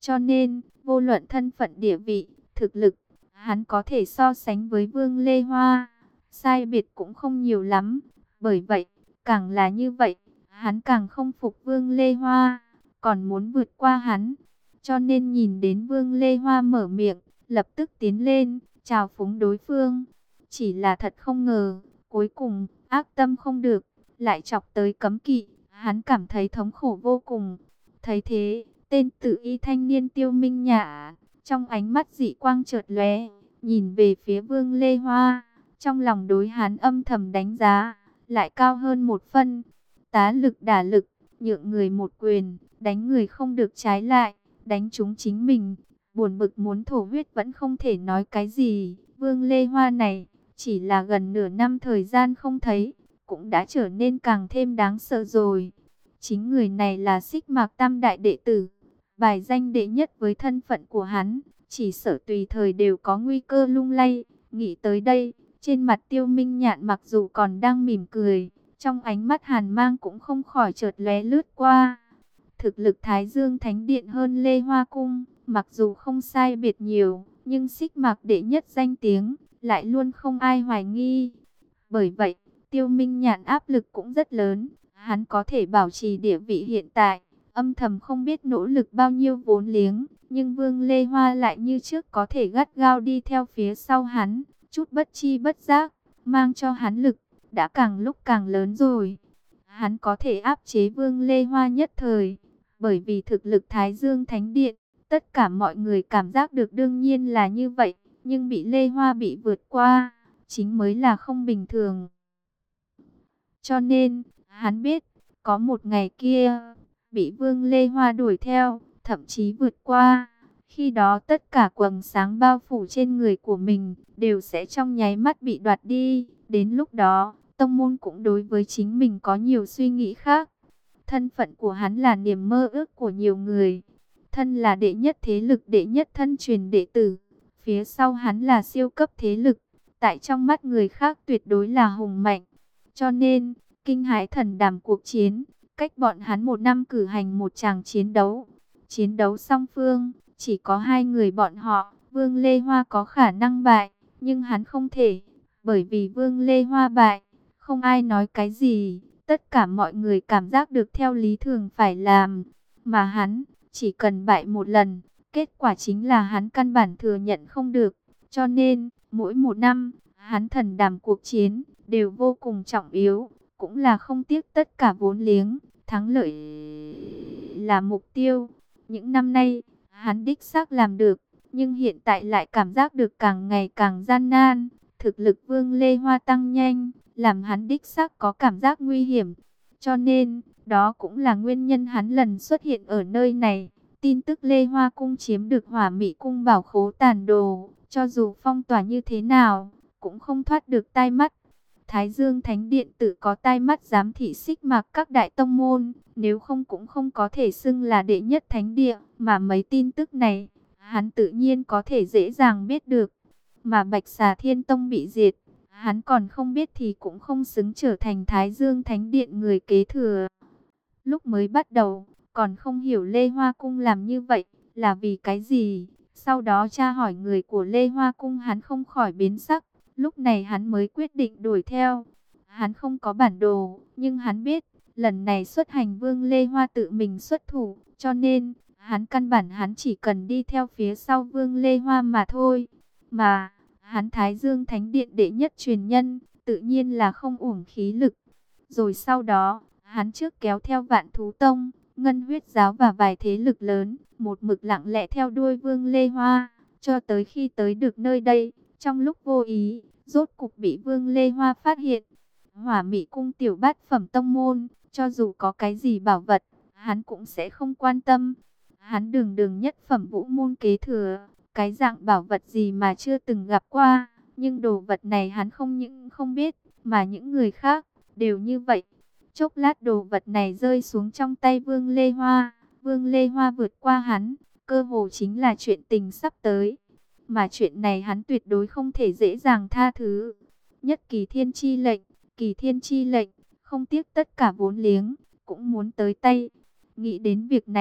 Cho nên, vô luận thân phận địa vị, thực lực, hắn có thể so sánh với Vương Lê Hoa, sai biệt cũng không nhiều lắm. Bởi vậy, càng là như vậy, hắn càng không phục Vương Lê Hoa, còn muốn vượt qua hắn. Cho nên nhìn đến Vương Lê Hoa mở miệng, lập tức tiến lên, chào phúng đối phương. Chỉ là thật không ngờ, cuối cùng, ác tâm không được, lại chọc tới cấm kỵ, hắn cảm thấy thống khổ vô cùng. Thấy thế, tên tự y thanh niên Tiêu Minh Nhã, trong ánh mắt dị quang chợt lóe, nhìn về phía Vương Lê Hoa, trong lòng đối hắn âm thầm đánh giá, lại cao hơn một phân. Tá lực đả lực, nhượng người một quyền, đánh người không được trái lại, đánh trúng chính mình. Buồn bực muốn thổ huyết vẫn không thể nói cái gì. Vương Lê Hoa này, chỉ là gần nửa năm thời gian không thấy, cũng đã trở nên càng thêm đáng sợ rồi. Chính người này là Xích Mạc Tam đại đệ tử, bài danh đệ nhất với thân phận của hắn, chỉ sợ tùy thời đều có nguy cơ lung lay. Nghĩ tới đây, trên mặt Tiêu Minh Nhạn mặc dù còn đang mỉm cười, trong ánh mắt hàn mang cũng không khỏi chợt lóe lướt qua. Thực lực Thái Dương Thánh Điện hơn Lê Hoa Cung, mặc dù không sai biệt nhiều, nhưng Xích Mạc đệ nhất danh tiếng, lại luôn không ai hoài nghi. Bởi vậy, Tiêu Minh Nhạn áp lực cũng rất lớn, hắn có thể bảo trì địa vị hiện tại, âm thầm không biết nỗ lực bao nhiêu vốn liếng, nhưng Vương Lê Hoa lại như trước có thể gắt gao đi theo phía sau hắn, chút bất chi bất giác, mang cho hắn lực, đã càng lúc càng lớn rồi. Hắn có thể áp chế Vương Lê Hoa nhất thời, bởi vì thực lực Thái Dương Thánh Điện, tất cả mọi người cảm giác được đương nhiên là như vậy, nhưng bị Lê Hoa bị vượt qua, chính mới là không bình thường. Cho nên, hắn biết, có một ngày kia, bị Vương Lê Hoa đuổi theo, thậm chí vượt qua. Khi đó tất cả quầng sáng bao phủ trên người của mình, đều sẽ trong nháy mắt bị đoạt đi. Đến lúc đó, tông môn cũng đối với chính mình có nhiều suy nghĩ khác. Thân phận của hắn là niềm mơ ước của nhiều người. Thân là đệ nhất thế lực, đệ nhất thân truyền đệ tử. Phía sau hắn là siêu cấp thế lực. Tại trong mắt người khác tuyệt đối là hùng mạnh. Cho nên, kinh hãi thần đảm cuộc chiến, cách bọn hắn một năm cử hành một tràng chiến đấu. Chiến đấu song phương, chỉ có hai người bọn họ, Vương Lê Hoa có khả năng bại, nhưng hắn không thể. Bởi vì Vương Lê Hoa bại, không ai nói cái gì, tất cả mọi người cảm giác được theo lý thường phải làm. Mà hắn, chỉ cần bại một lần, kết quả chính là hắn căn bản thừa nhận không được. Cho nên, mỗi một năm, hắn thần đảm cuộc chiến, đều vô cùng trọng yếu, cũng là không tiếc tất cả vốn liếng, thắng lợi là mục tiêu. Những năm nay, hắn đích xác làm được, nhưng hiện tại lại cảm giác được càng ngày càng gian nan. Thực lực Vương Lê Hoa tăng nhanh, làm hắn đích xác có cảm giác nguy hiểm. Cho nên, đó cũng là nguyên nhân hắn lần xuất hiện ở nơi này. Tin tức Lê Hoa Cung chiếm được Hỏa Mị Cung bảo khố tàn đồ, cho dù phong tỏa như thế nào, cũng không thoát được tai mắt. Thái Dương Thánh Điện tự có tai mắt giám thị Xích Mạc các đại tông môn, nếu không cũng không có thể xưng là đệ nhất thánh địa, mà mấy tin tức này, hắn tự nhiên có thể dễ dàng biết được. Mà Bạch Xà Thiên Tông bị diệt, hắn còn không biết thì cũng không xứng trở thành Thái Dương Thánh Điện người kế thừa. Lúc mới bắt đầu, còn không hiểu Lê Hoa Cung làm như vậy là vì cái gì. Sau đó tra hỏi người của Lê Hoa Cung, hắn không khỏi biến sắc. Lúc này hắn mới quyết định đuổi theo. Hắn không có bản đồ, nhưng hắn biết, lần này xuất hành Vương Lê Hoa tự mình xuất thủ, cho nên, hắn căn bản hắn chỉ cần đi theo phía sau Vương Lê Hoa mà thôi. Mà, hắn Thái Dương Thánh Điện đệ nhất truyền nhân, tự nhiên là không uổng khí lực. Rồi sau đó, hắn trước kéo theo Vạn Thú Tông, Ngân Huyết Giáo và vài thế lực lớn, một mực lặng lẽ theo đuôi Vương Lê Hoa, cho tới khi tới được nơi đây. Trong lúc vô ý, rốt cục bị Vương Lê Hoa phát hiện. Hỏa Mị Cung tiểu bát phẩm tông môn, cho dù có cái gì bảo vật, hắn cũng sẽ không quan tâm. Hắn đường đường nhất phẩm vũ môn kế thừa, cái dạng bảo vật gì mà chưa từng gặp qua. Nhưng đồ vật này hắn không những không biết, mà những người khác đều như vậy. Chốc lát đồ vật này rơi xuống trong tay Vương Lê Hoa. Vương Lê Hoa vượt qua hắn, cơ hồ chính là chuyện tình sắp tới. Mà chuyện này hắn tuyệt đối không thể dễ dàng tha thứ. Nhất Kỳ Thiên chi lệnh, Kỳ Thiên chi lệnh, không tiếc tất cả vốn liếng, cũng muốn tới tay. Nghĩ đến việc này,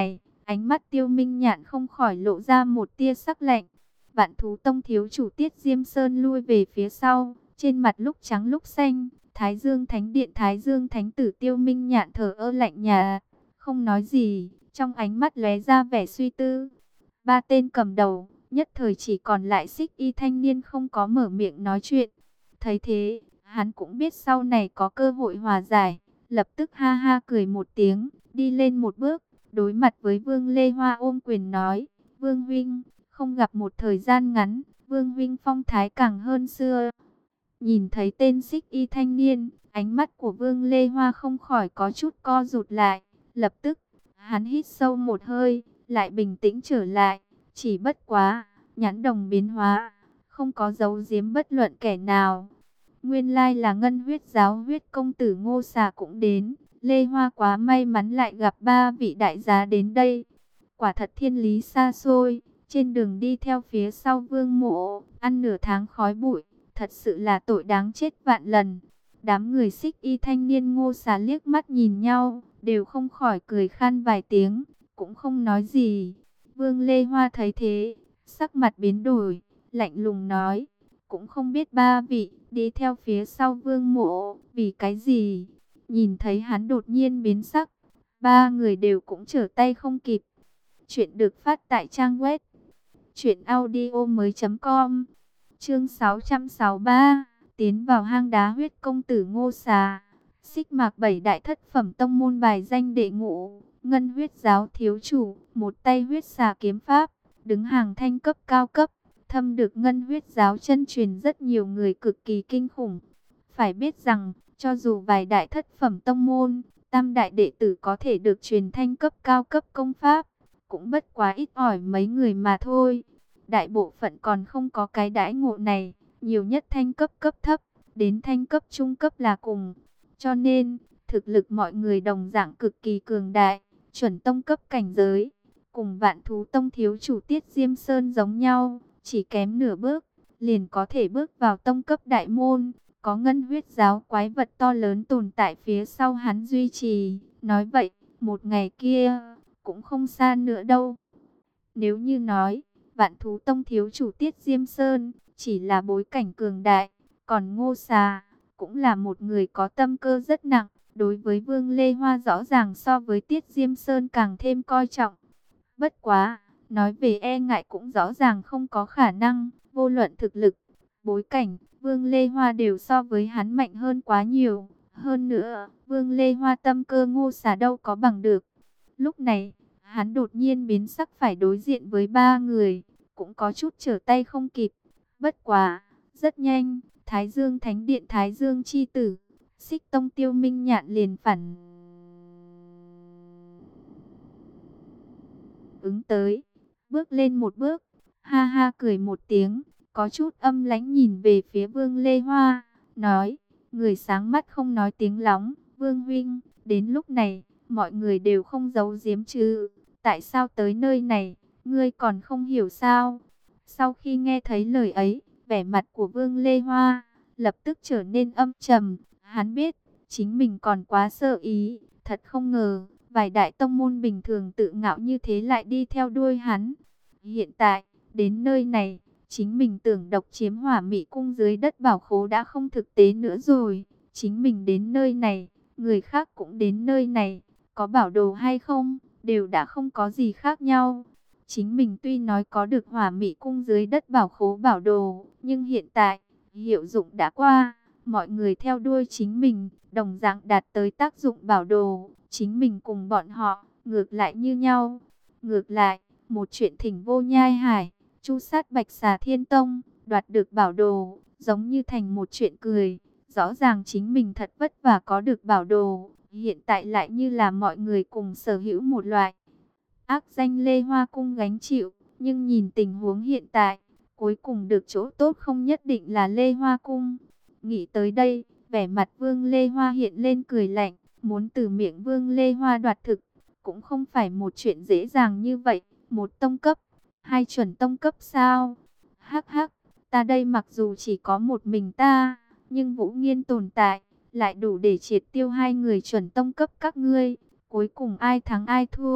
Ánh mắt Tiêu Minh Nhạn không khỏi lộ ra một tia sắc lạnh. Vạn Thú Tông thiếu chủ Tiết Diêm Sơn lui về phía sau, trên mặt lúc trắng lúc xanh. Thái Dương Thánh Điện Thái Dương Thánh Tử Tiêu Minh Nhạn thở ơ lạnh nhạt, không nói gì, trong ánh mắt lóe ra vẻ suy tư. Ba tên cầm đầu, nhất thời chỉ còn lại Xích Y thanh niên không có mở miệng nói chuyện. Thấy thế, hắn cũng biết sau này có cơ hội hòa giải, lập tức ha ha cười một tiếng, đi lên một bước, đối mặt với Vương Lê Hoa ôm quyền nói: Vương huynh, không gặp một thời gian ngắn, Vương huynh phong thái càng hơn xưa. Nhìn thấy tên Xích Y thanh niên, ánh mắt của Vương Lê Hoa không khỏi có chút co rụt lại. Lập tức, hắn hít sâu một hơi, lại bình tĩnh trở lại. Chỉ bất quá, nhãn đồng biến hóa, không có giấu giếm bất luận kẻ nào. Nguyên lai là Ngân Huyết Giáo Huyết công tử Ngô Xà cũng đến. Lê Hoa quá may mắn lại gặp ba vị đại giá đến đây. Quả thật thiên lý xa xôi, trên đường đi theo phía sau Vương Mộ, ăn nửa tháng khói bụi. Thật sự là tội đáng chết vạn lần. Đám người Xích Y thanh niên Ngô Xà liếc mắt nhìn nhau, đều không khỏi cười khan vài tiếng, cũng không nói gì. Vương Lê Hoa thấy thế, sắc mặt biến đổi, lạnh lùng nói: cũng không biết ba vị đi theo phía sau Vương Mộ vì cái gì. Nhìn thấy hắn đột nhiên biến sắc, ba người đều cũng trở tay không kịp. Chuyện được phát tại trang web truyệnaudiomoi.com. Chương 663, tiến vào hang đá huyết công tử Ngô Xà. Xích Mạc bảy đại thất phẩm tông môn bài danh đệ ngũ, Ngân Huyết Giáo thiếu chủ, một tay huyết xà kiếm pháp, đứng hàng thanh cấp cao cấp, thâm được Ngân Huyết Giáo chân truyền rất nhiều người cực kỳ kinh khủng. Phải biết rằng, cho dù vài đại thất phẩm tông môn, tam đại đệ tử có thể được truyền thanh cấp cao cấp công pháp, cũng bất quá ít ỏi mấy người mà thôi. Đại bộ phận còn không có cái đãi ngộ này, nhiều nhất thanh cấp cấp thấp, đến thanh cấp trung cấp là cùng. Cho nên, thực lực mọi người đồng dạng cực kỳ cường đại, chuẩn tông cấp cảnh giới, cùng Vạn Thú Tông thiếu chủ Tiết Diêm Sơn giống nhau, chỉ kém nửa bước, liền có thể bước vào tông cấp đại môn. Có Ngân Huyết Giáo quái vật to lớn tồn tại phía sau hắn duy trì, nói vậy, một ngày kia, cũng không xa nữa đâu. Nếu như nói, Vạn Thú Tông thiếu chủ Tiết Diêm Sơn chỉ là bối cảnh cường đại, còn Ngô Xà cũng là một người có tâm cơ rất nặng, đối với Vương Lê Hoa rõ ràng so với Tiết Diêm Sơn càng thêm coi trọng. Bất quá, nói về e ngại cũng rõ ràng không có khả năng, vô luận thực lực, bối cảnh, Vương Lê Hoa đều so với hắn mạnh hơn quá nhiều. Hơn nữa, Vương Lê Hoa tâm cơ Ngô Xà đâu có bằng được. Lúc này, hắn đột nhiên biến sắc phải đối diện với ba người, cũng có chút trở tay không kịp. Bất quá, rất nhanh, Thái Dương Thánh Điện Thái Dương chi tử, Xích Tông Tiêu Minh Nhạn liền phản ứng tới, bước lên một bước, ha ha cười một tiếng, có chút âm lãnh nhìn về phía Vương Lê Hoa, nói: người sáng mắt không nói tiếng lóng, Vương huynh, đến lúc này, mọi người đều không giấu giếm chứ, tại sao tới nơi này, ngươi còn không hiểu sao? Sau khi nghe thấy lời ấy, vẻ mặt của Vương Lê Hoa lập tức trở nên âm trầm. Hắn biết, chính mình còn quá sơ ý, thật không ngờ, vài đại tông môn bình thường tự ngạo như thế lại đi theo đuôi hắn. Hiện tại, đến nơi này, chính mình tưởng độc chiếm Hỏa Mị Cung dưới đất bảo khố đã không thực tế nữa rồi. Chính mình đến nơi này, người khác cũng đến nơi này, có bảo đồ hay không, đều đã không có gì khác nhau. Chính mình tuy nói có được Hỏa Mị Cung dưới đất bảo khố bảo đồ, nhưng hiện tại, hiệu dụng đã qua, mọi người theo đuôi chính mình, đồng dạng đạt tới tác dụng bảo đồ, chính mình cùng bọn họ, ngược lại như nhau. Ngược lại, một chuyện Thỉnh Vô Nhai Hải, chu sát Bạch Xà Thiên Tông, đoạt được bảo đồ, giống như thành một chuyện cười. Rõ ràng chính mình thật vất vả có được bảo đồ, hiện tại lại như là mọi người cùng sở hữu một loại ác danh Lê Hoa Cung gánh chịu. Nhưng nhìn tình huống hiện tại, cuối cùng được chỗ tốt không nhất định là Lê Hoa Cung. Nghĩ tới đây, vẻ mặt Vương Lê Hoa hiện lên cười lạnh, muốn từ miệng Vương Lê Hoa đoạt thực, cũng không phải một chuyện dễ dàng như vậy. Một tông cấp, hai chuẩn tông cấp sao? Hắc hắc, ta đây mặc dù chỉ có một mình ta, nhưng Vũ Nghiên tồn tại, lại đủ để triệt tiêu hai người chuẩn tông cấp các ngươi. Cuối cùng ai thắng ai thua,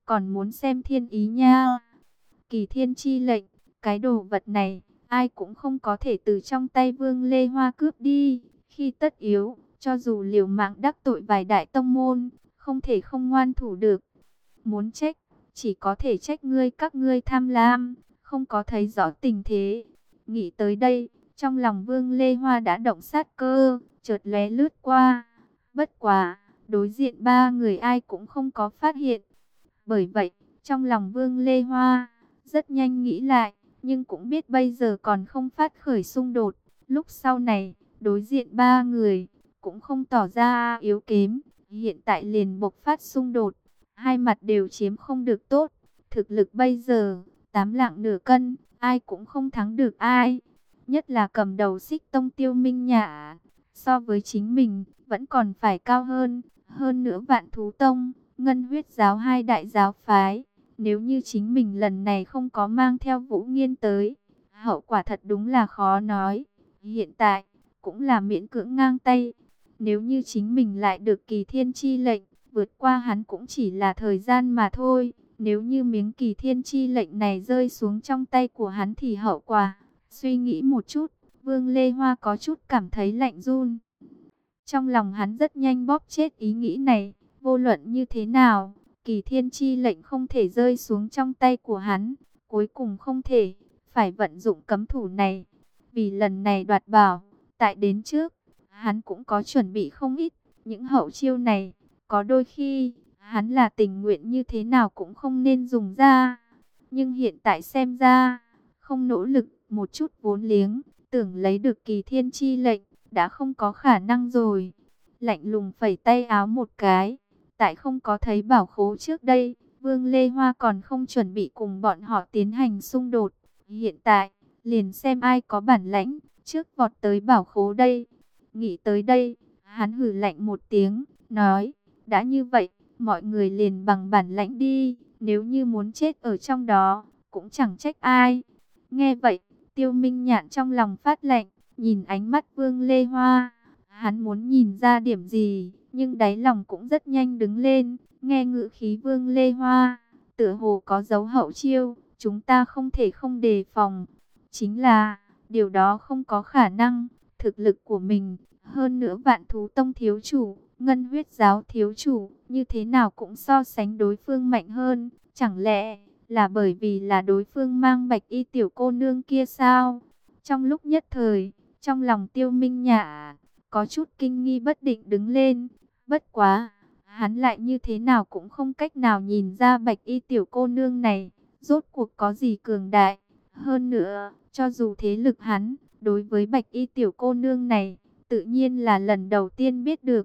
còn muốn xem thiên ý nha. Kỳ thiên chi lệnh, cái đồ vật này, ai cũng không có thể từ trong tay Vương Lê Hoa cướp đi. Khi tất yếu, cho dù liều mạng đắc tội vài đại tông môn, không thể không ngoan thủ được. Muốn trách, chỉ có thể trách các ngươi tham lam, không có thấy rõ tình thế. Nghĩ tới đây, trong lòng Vương Lê Hoa đã động sát cơ, chợt lóe lướt qua. Bất quá, đối diện ba người ai cũng không có phát hiện. Bởi vậy, trong lòng Vương Lê Hoa, rất nhanh nghĩ lại, nhưng cũng biết bây giờ còn không phát khởi xung đột. Lúc sau này, đối diện ba người, cũng không tỏ ra yếu kém, hiện tại liền bộc phát xung đột. Hai mặt đều chiếm không được tốt. Thực lực bây giờ, 8 lạng nửa cân, ai cũng không thắng được ai. Nhất là cầm đầu Xích Tông Tiêu Minh Nhã, so với chính mình, vẫn còn phải cao hơn. Hơn nữa Vạn Thú Tông, Ngân Huyết Giáo hai đại giáo phái. Nếu như chính mình lần này không có mang theo Vũ Nghiên tới, hậu quả thật đúng là khó nói. Hiện tại, cũng là miễn cưỡng ngang tay. Nếu như chính mình lại được Kỳ Thiên Chi lệnh, vượt qua hắn cũng chỉ là thời gian mà thôi. Nếu như miếng Kỳ Thiên Chi lệnh này rơi xuống trong tay của hắn thì hậu quả. Suy nghĩ một chút, Vương Lê Hoa có chút cảm thấy lạnh run. Trong lòng hắn rất nhanh bóp chết ý nghĩ này. Vô luận như thế nào, Kỳ Thiên Chi lệnh không thể rơi xuống trong tay của hắn. Cuối cùng không thể, phải vận dụng cấm thủ này. Vì lần này đoạt bảo, tại đến trước, hắn cũng có chuẩn bị không ít. Những hậu chiêu này, có đôi khi, hắn là tình nguyện như thế nào cũng không nên dùng ra. Nhưng hiện tại xem ra, không nỗ lực một chút vốn liếng, tưởng lấy được Kỳ Thiên Chi lệnh, đã không có khả năng rồi. Lạnh lùng phẩy tay áo một cái, tại không có thấy bảo khố trước đây, Vương Lê Hoa còn không chuẩn bị cùng bọn họ tiến hành xung đột. Hiện tại, liền xem ai có bản lãnh, trước vọt tới bảo khố đây. Nghĩ tới đây, hắn hừ lạnh một tiếng, nói, đã như vậy, mọi người liền bằng bản lãnh đi, nếu như muốn chết ở trong đó, cũng chẳng trách ai. Nghe vậy, Tiêu Minh Nhạn trong lòng phát lạnh, nhìn ánh mắt Vương Lê Hoa, hắn muốn nhìn ra điểm gì, nhưng đáy lòng cũng rất nhanh đứng lên, nghe ngữ khí Vương Lê Hoa, tựa hồ có dấu hậu chiêu, chúng ta không thể không đề phòng. Chính là, điều đó không có khả năng, thực lực của mình, hơn nữa Vạn Thú Tông thiếu chủ, Ngân Huyết Giáo thiếu chủ, như thế nào cũng so sánh đối phương mạnh hơn, chẳng lẽ là bởi vì là đối phương mang bạch y tiểu cô nương kia sao? Trong lúc nhất thời, trong lòng Tiêu Minh Nhã có chút kinh nghi bất định đứng lên, bất quá, hắn lại như thế nào cũng không cách nào nhìn ra bạch y tiểu cô nương này, rốt cuộc có gì cường đại. Hơn nữa, cho dù thế lực hắn, đối với bạch y tiểu cô nương này, tự nhiên là lần đầu tiên biết được.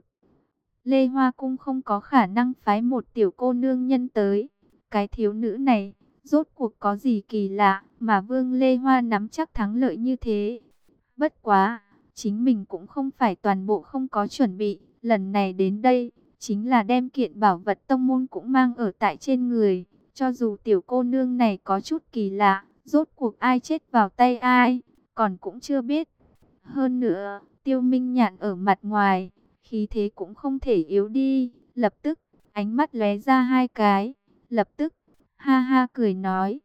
Lê Hoa Cung không có khả năng phái một tiểu cô nương nhân tới. Cái thiếu nữ này, rốt cuộc có gì kỳ lạ mà Vương Lê Hoa nắm chắc thắng lợi như thế. Bất quá, chính mình cũng không phải toàn bộ không có chuẩn bị. Lần này đến đây, chính là đem kiện bảo vật tông môn cũng mang ở tại trên người. Cho dù tiểu cô nương này có chút kỳ lạ, rốt cuộc ai chết vào tay ai, còn cũng chưa biết. Hơn nữa, Tiêu Minh Nhạn ở mặt ngoài, khí thế cũng không thể yếu đi. Lập tức, ánh mắt lóe ra hai cái. Lập tức, ha ha cười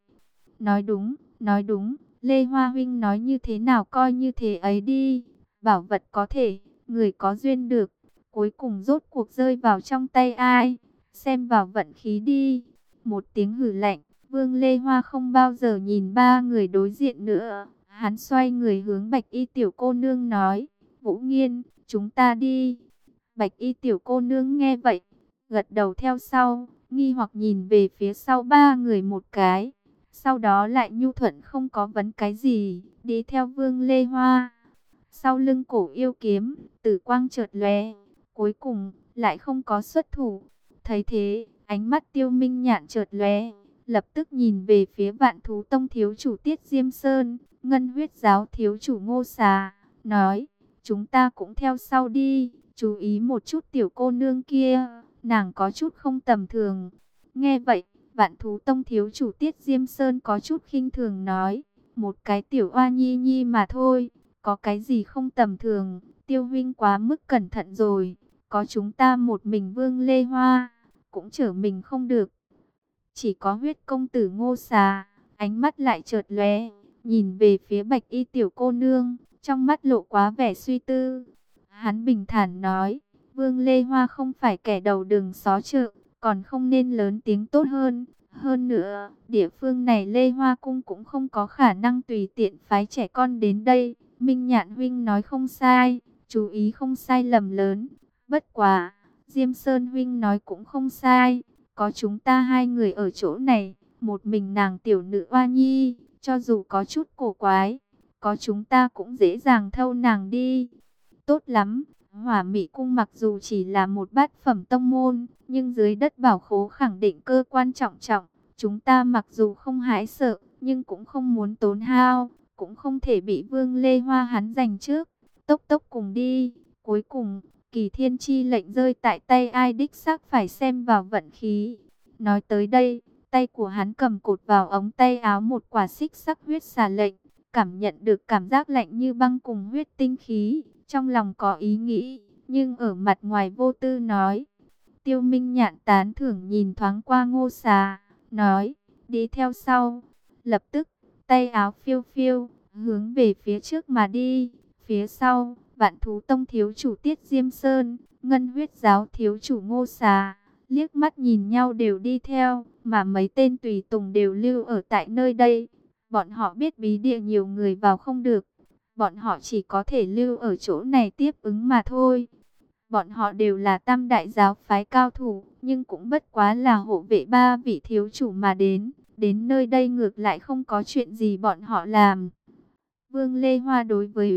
nói đúng, Lê Hoa huynh nói như thế nào coi như thế ấy đi. Bảo vật có thể, người có duyên được, cuối cùng rốt cuộc rơi vào trong tay ai, xem vào vận khí đi. Một tiếng hừ lạnh, Vương Lê Hoa không bao giờ nhìn ba người đối diện nữa. Hắn xoay người hướng bạch y tiểu cô nương nói, Vũ Nghiên, chúng ta đi. Bạch y tiểu cô nương nghe vậy, gật đầu theo sau, nghi hoặc nhìn về phía sau ba người một cái. Sau đó lại nhu thuận không có vấn cái gì, đi theo Vương Lê Hoa. Sau lưng Cổ Yêu kiếm, tử quang chợt lóe, cuối cùng lại không có xuất thủ. Thấy thế, ánh mắt Tiêu Minh Nhạn chợt lóe, lập tức nhìn về phía Vạn Thú Tông thiếu chủ Tiết Diêm Sơn, Ngân Huyết Giáo thiếu chủ Ngô Xà, nói, chúng ta cũng theo sau đi, chú ý một chút tiểu cô nương kia, nàng có chút không tầm thường. Nghe vậy, Vạn Thú Tông thiếu chủ Tiết Diêm Sơn có chút khinh thường nói, một cái tiểu oa nhi nhi mà thôi, có cái gì không tầm thường, Tiêu huynh quá mức cẩn thận rồi, có chúng ta một mình Vương Lê Hoa, cũng trở mình không được. Chỉ có huyết công tử Ngô Xà, ánh mắt lại chợt lóe, nhìn về phía Bạch Y tiểu cô nương, trong mắt lộ quá vẻ suy tư. Hắn bình thản nói, Vương Lê Hoa không phải kẻ đầu đường xó chợ, còn không nên lớn tiếng tốt hơn. Hơn nữa, địa phương này Lê Hoa Cung cũng không có khả năng tùy tiện phái trẻ con đến đây. Minh Nhạn huynh nói không sai, chú ý không sai lầm lớn. Bất quá, Diêm Sơn huynh nói cũng không sai, có chúng ta hai người ở chỗ này, một mình nàng tiểu nữ oa nhi, cho dù có chút cổ quái, có chúng ta cũng dễ dàng thâu nàng đi. Tốt lắm, Hỏa Mị Cung mặc dù chỉ là một bát phẩm tông môn, nhưng dưới đất bảo khố khẳng định cơ quan trọng trọng. Chúng ta mặc dù không hãi sợ, nhưng cũng không muốn tốn hao, cũng không thể bị Vương Lê Hoa hắn giành trước. Tốc tốc cùng đi, cuối cùng, Kỳ Thiên Chi lệnh rơi tại tay ai đích xác phải xem vào vận khí. Nói tới đây, tay của hắn cầm cột vào ống tay áo một quả xích sắc huyết xà lệnh, cảm nhận được cảm giác lạnh như băng cùng huyết tinh khí, trong lòng có ý nghĩ, nhưng ở mặt ngoài vô tư nói. Tiêu Minh Nhạn tán thưởng nhìn thoáng qua Ngô Xà, nói, đi theo sau. Lập tức, tay áo phiêu phiêu, hướng về phía trước mà đi. Phía sau, Vạn Thú Tông thiếu chủ Tiết Diêm Sơn, Ngân Huyết Giáo thiếu chủ Ngô Xà, liếc mắt nhìn nhau đều đi theo, mà mấy tên tùy tùng đều lưu ở tại nơi đây. Bọn họ biết bí địa nhiều người vào không được, bọn họ chỉ có thể lưu ở chỗ này tiếp ứng mà thôi. Bọn họ đều là tam đại giáo phái cao thủ, nhưng cũng bất quá là hộ vệ ba vị thiếu chủ mà đến. Đến nơi đây ngược lại không có chuyện gì bọn họ làm. Vương Lê Hoa đối với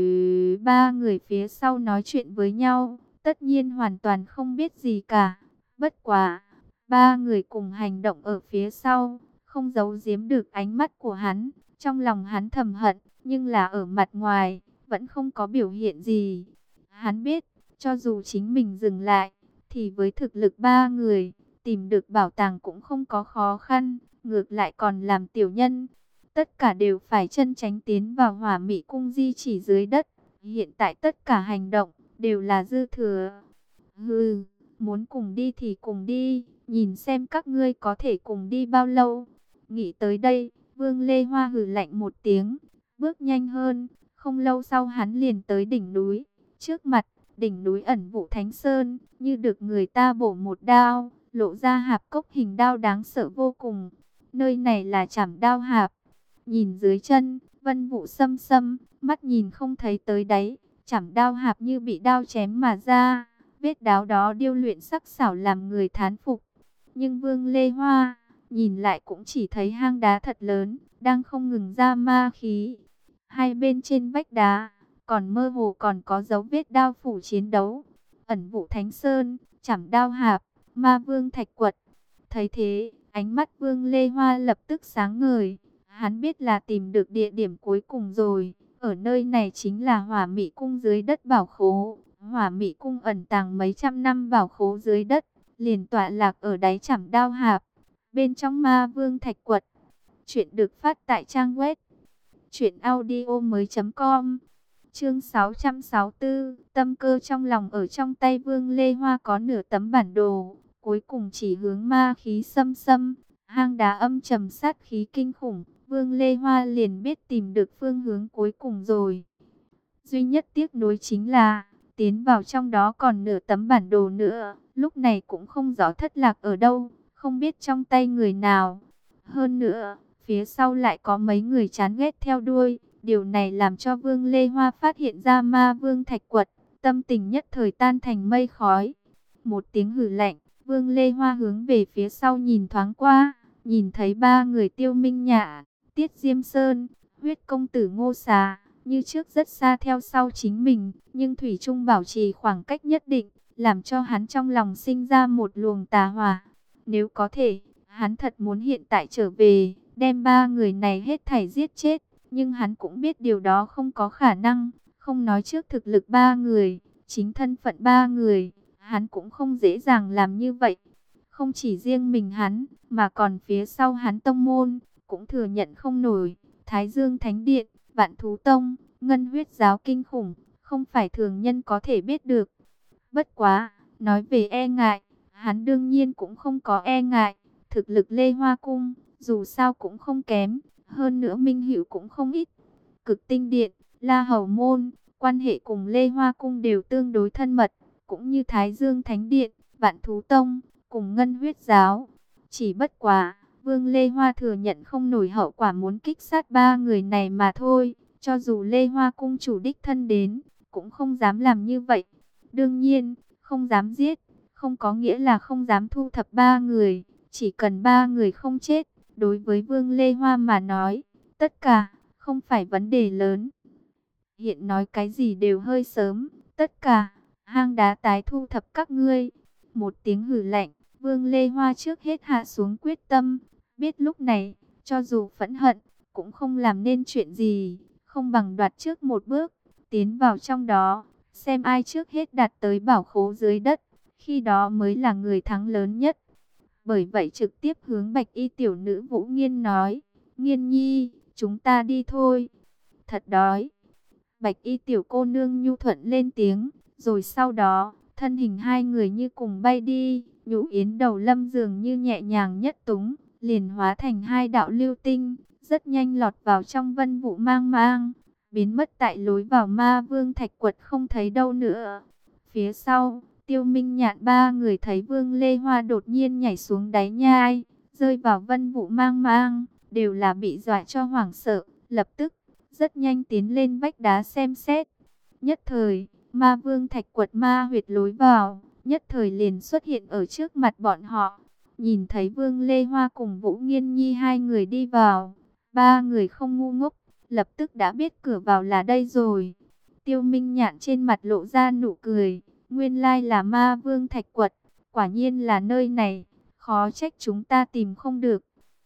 ba người phía sau nói chuyện với nhau, tất nhiên hoàn toàn không biết gì cả. Bất quá, ba người cùng hành động ở phía sau, không giấu giếm được ánh mắt của hắn. Trong lòng hắn thầm hận, nhưng là ở mặt ngoài, vẫn không có biểu hiện gì. Hắn biết, cho dù chính mình dừng lại, thì với thực lực ba người, tìm được bảo tàng cũng không có khó khăn, ngược lại còn làm tiểu nhân. Tất cả đều phải chân tránh tiến vào Hỏa Mị Cung di chỉ dưới đất. Hiện tại tất cả hành động đều là dư thừa. Hừ, muốn cùng đi thì cùng đi, nhìn xem các ngươi có thể cùng đi bao lâu. Nghĩ tới đây, Vương Lê Hoa hừ lạnh một tiếng, bước nhanh hơn. Không lâu sau hắn liền tới đỉnh núi. Trước mặt, đỉnh núi ẩn Vũ Thánh Sơn, như được người ta bổ một đao, lộ ra hạp cốc hình đao đáng sợ vô cùng. Nơi này là Trảm Đao Hạp. Nhìn dưới chân, vân vụ xâm xâm, mắt nhìn không thấy tới đáy, Trảm Đao Hạp như bị đao chém mà ra. Vết đáo đó điêu luyện sắc sảo làm người thán phục. Nhưng Vương Lê Hoa, nhìn lại cũng chỉ thấy hang đá thật lớn, đang không ngừng ra ma khí. Hai bên trên vách đá, còn mơ hồ còn có dấu vết đao phủ chiến đấu. Ẩn Vũ Thánh Sơn, Trảm Đao Hạp, Ma Vương Thạch Quật. Thấy thế, ánh mắt Vương Lê Hoa lập tức sáng ngời. Hắn biết là tìm được địa điểm cuối cùng rồi. Ở nơi này chính là Hỏa Mị Cung dưới đất bảo khố. Hỏa Mị Cung ẩn tàng mấy trăm năm bảo khố dưới đất, liền tọa lạc ở đáy Trảm Đao Hạp, bên trong Ma Vương Thạch Quật. Chuyện được phát tại trang web truyệnaudiomoi.com. Chương 664, tâm cơ trong lòng. Ở trong tay Vương Lê Hoa có nửa tấm bản đồ, cuối cùng chỉ hướng ma khí xâm xâm, hang đá âm trầm sát khí kinh khủng. Vương Lê Hoa liền biết tìm được phương hướng cuối cùng rồi. Duy nhất tiếc nuối chính là, tiến vào trong đó còn nửa tấm bản đồ nữa, lúc này cũng không rõ thất lạc ở đâu, không biết trong tay người nào. Hơn nữa, phía sau lại có mấy người chán ghét theo đuôi. Điều này làm cho Vương Lê Hoa phát hiện ra Ma Vương Thạch Quật, tâm tình nhất thời tan thành mây khói. Một tiếng hừ lạnh, Vương Lê Hoa hướng về phía sau nhìn thoáng qua, nhìn thấy ba người Tiêu Minh Nhạn, Tiết Diêm Sơn, Huyết công tử Ngô Xà, như trước rất xa theo sau chính mình, nhưng thủy chung bảo trì khoảng cách nhất định, làm cho hắn trong lòng sinh ra một luồng tà hỏa. Nếu có thể, hắn thật muốn hiện tại trở về, đem ba người này hết thảy giết chết. Nhưng hắn cũng biết điều đó không có khả năng, không nói trước thực lực ba người, chính thân phận ba người, hắn cũng không dễ dàng làm như vậy. Không chỉ riêng mình hắn, mà còn phía sau hắn tông môn, cũng thừa nhận không nổi. Thái Dương Thánh Điện, Vạn Thú Tông, Ngân Huyết Giáo kinh khủng, không phải thường nhân có thể biết được. Bất quá, nói về e ngại, hắn đương nhiên cũng không có e ngại. thực lực Lê Hoa Cung, dù sao cũng không kém, hơn nữa minh hữu cũng không ít. Cực Tinh Điện, La Hầu Môn, quan hệ cùng Lê Hoa Cung đều tương đối thân mật, cũng như Thái Dương Thánh Điện, Vạn Thú Tông, cùng Ngân Huyết Giáo. Chỉ bất quá, Vương Lê Hoa thừa nhận không nổi hậu quả muốn kích sát ba người này mà thôi. Cho dù Lê Hoa Cung chủ đích thân đến, cũng không dám làm như vậy. Đương nhiên, không dám giết, không có nghĩa là không dám thu thập ba người. Chỉ cần ba người không chết, đối với Vương Lê Hoa mà nói, tất cả không phải vấn đề lớn. Hiện nói cái gì đều hơi sớm, tất cả, hang đá tái thu thập các ngươi. Một tiếng hử lạnh, Vương Lê Hoa trước hết hạ xuống quyết tâm, biết lúc này, cho dù phẫn hận, cũng không làm nên chuyện gì, không bằng đoạt trước một bước, tiến vào trong đó, xem ai trước hết đạt tới bảo khố dưới đất, khi đó mới là người thắng lớn nhất. Bởi vậy trực tiếp hướng Bạch Y tiểu nữ Vũ Nghiên nói, Nghiên nhi, chúng ta đi thôi. Thật đói. Bạch Y tiểu cô nương nhu thuận lên tiếng, rồi sau đó, thân hình hai người như cùng bay đi, Nhũ Yến Đầu Lâm dường như nhẹ nhàng nhất túng, liền hóa thành hai đạo lưu tinh, rất nhanh lọt vào trong Vân Vũ Mang Mang, biến mất tại lối vào Ma Vương Thạch Quật không thấy đâu nữa. Phía sau, Tiêu Minh Nhạn ba người thấy Vương Lê Hoa đột nhiên nhảy xuống đáy nhai, rơi vào Vân Vũ Mang Mang, đều là bị dọa cho hoảng sợ, lập tức rất nhanh tiến lên vách đá xem xét. Nhất thời, Ma Vương Thạch Quật ma huyệt lối vào, nhất thời liền xuất hiện ở trước mặt bọn họ. Nhìn thấy Vương Lê Hoa cùng Vũ Nghiên Nhi hai người đi vào, ba người không ngu ngốc, lập tức đã biết cửa vào là đây rồi. Tiêu Minh Nhạn trên mặt lộ ra nụ cười, nguyên lai là Ma Vương Thạch Quật, quả nhiên là nơi này, khó trách chúng ta tìm không được.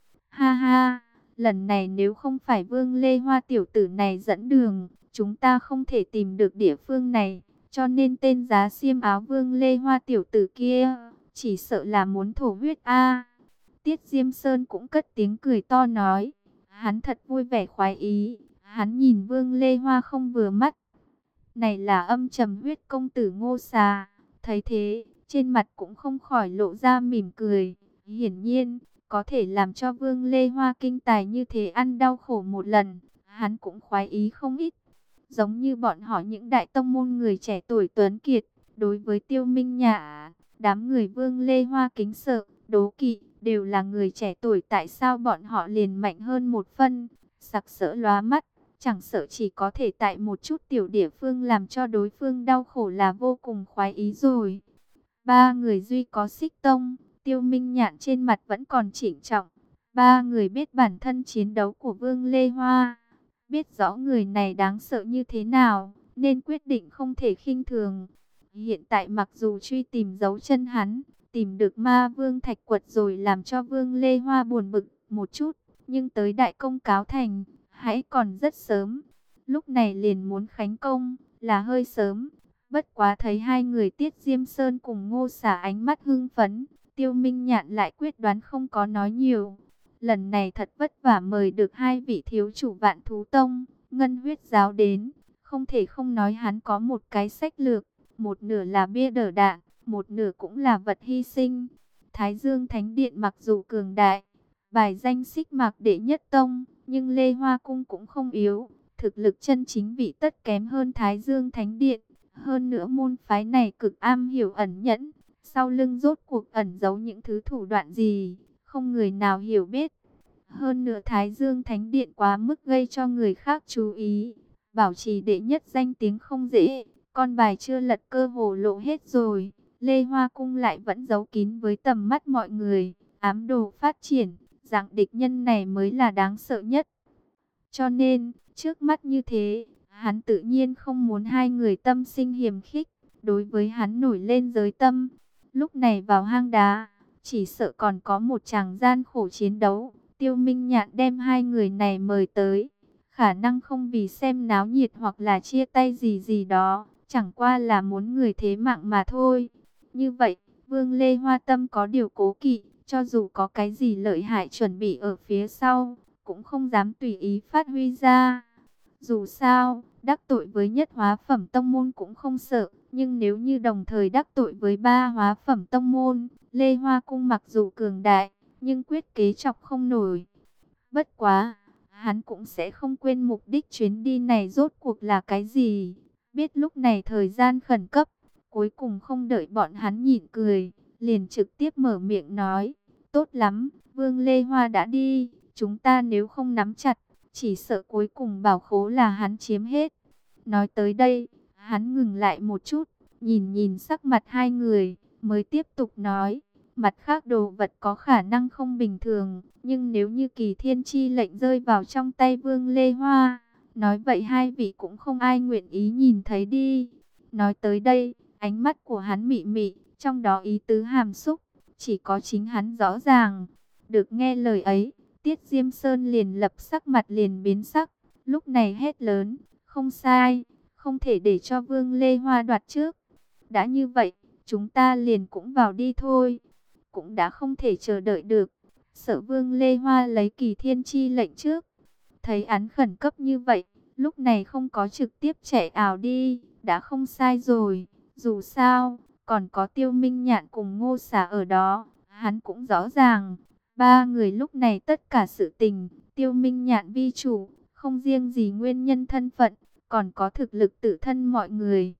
Ha ha, lần này nếu không phải Vương Lê Hoa tiểu tử này dẫn đường, chúng ta không thể tìm được địa phương này, cho nên tên giá xiêm áo Vương Lê Hoa tiểu tử kia, chỉ sợ là muốn thổ huyết a. Tiết Diêm Sơn cũng cất tiếng cười to nói, hắn thật vui vẻ khoái ý, hắn nhìn Vương Lê Hoa không vừa mắt. Này là âm trầm huyết công tử Ngô Xà, thấy thế, trên mặt cũng không khỏi lộ ra mỉm cười, hiển nhiên, có thể làm cho Vương Lê Hoa kinh tài như thế ăn đau khổ một lần, hắn cũng khoái ý không ít. Giống như bọn họ những đại tông môn người trẻ tuổi tuấn kiệt, đối với Tiêu Minh Nhã, đám người Vương Lê Hoa kính sợ, đố kỵ, đều là người trẻ tuổi, tại sao bọn họ liền mạnh hơn một phân, sặc sỡ lóa mắt, chẳng sợ chỉ có thể tại một chút tiểu địa phương làm cho đối phương đau khổ là vô cùng khoái ý rồi. Ba người duy có Xích Tông, Tiêu Minh Nhạn trên mặt vẫn còn chỉnh trọng. Ba người biết bản thân chiến đấu của Vương Lê Hoa, biết rõ người này đáng sợ như thế nào, nên quyết định không thể khinh thường. Hiện tại mặc dù truy tìm dấu chân hắn, tìm được Ma Vương Thạch Quật rồi làm cho Vương Lê Hoa buồn bực một chút, nhưng tới đại công cáo thành, hãy còn rất sớm. Lúc này liền muốn khánh công, là hơi sớm. Bất quá thấy hai người Tiết Diêm Sơn cùng Ngô Xả ánh mắt hưng phấn, Tiêu Minh Nhạn lại quyết đoán không có nói nhiều. Lần này thật vất vả mời được hai vị thiếu chủ Vạn Thú Tông, Ngân Huyết Giáo đến, không thể không nói hắn có một cái sách lược, một nửa là bia đỡ đạn, một nửa cũng là vật hy sinh. Thái Dương Thánh Điện mặc dù cường đại, bài danh xích mạc đệ nhất tông, nhưng Lê Hoa Cung cũng không yếu, thực lực chân chính vị tất kém hơn Thái Dương Thánh Điện. Hơn nữa môn phái này cực am hiểu ẩn nhẫn, sau lưng rốt cuộc ẩn giấu những thứ thủ đoạn gì, không người nào hiểu biết. Hơn nữa Thái Dương Thánh Điện quá mức gây cho người khác chú ý, bảo trì đệ nhất danh tiếng không dễ, con bài chưa lật cơ hồ lộ hết rồi. Lê Hoa Cung lại vẫn giấu kín với tầm mắt mọi người, ám đồ phát triển, dạng địch nhân này mới là đáng sợ nhất. Cho nên, trước mắt như thế, hắn tự nhiên không muốn hai người tâm sinh hiềm khích, đối với hắn nổi lên giới tâm. Lúc này vào hang đá, chỉ sợ còn có một tràng gian khổ chiến đấu. Tiêu Minh Nhạn đem hai người này mời tới, khả năng không vì xem náo nhiệt hoặc là chia tay gì gì đó, chẳng qua là muốn người thế mạng mà thôi. Như vậy, Vương Lê Hoa tâm có điều cố kỵ, cho dù có cái gì lợi hại chuẩn bị ở phía sau, cũng không dám tùy ý phát huy ra. Dù sao, đắc tội với nhất hóa phẩm tông môn cũng không sợ, nhưng nếu như đồng thời đắc tội với ba hóa phẩm tông môn, Lê Hoa Cung mặc dù cường đại, nhưng quyết kế chọc không nổi. Bất quá, hắn cũng sẽ không quên mục đích chuyến đi này rốt cuộc là cái gì. Biết lúc này thời gian khẩn cấp, cuối cùng không đợi bọn hắn nhịn cười, liền trực tiếp mở miệng nói, tốt lắm, Vương Lê Hoa đã đi, chúng ta nếu không nắm chặt, chỉ sợ cuối cùng bảo khố là hắn chiếm hết. Nói tới đây, hắn ngừng lại một chút, nhìn nhìn sắc mặt hai người, mới tiếp tục nói, mặt khác đồ vật có khả năng không bình thường, nhưng nếu như Kỳ Thiên Chi lệnh rơi vào trong tay Vương Lê Hoa, nói vậy hai vị cũng không ai nguyện ý nhìn thấy đi. Nói tới đây, ánh mắt của hắn mị mị, trong đó ý tứ hàm xúc, chỉ có chính hắn rõ ràng. Được nghe lời ấy, Tiết Diêm Sơn liền lập sắc mặt liền biến sắc, lúc này hét lớn, không sai, không thể để cho Vương Lê Hoa đoạt trước. Đã như vậy, chúng ta liền cũng vào đi thôi. Cũng đã không thể chờ đợi được, sợ Vương Lê Hoa lấy Kỳ Thiên Chi lệnh trước. Thấy án khẩn cấp như vậy, lúc này không có trực tiếp chạy ảo đi, đã không sai rồi. Dù sao, còn có Tiêu Minh Nhạn cùng Ngô Xà ở đó, hắn cũng rõ ràng. Ba người lúc này tất cả sự tình, Tiêu Minh Nhạn vi chủ, không riêng gì nguyên nhân thân phận, còn có thực lực tự thân mọi người.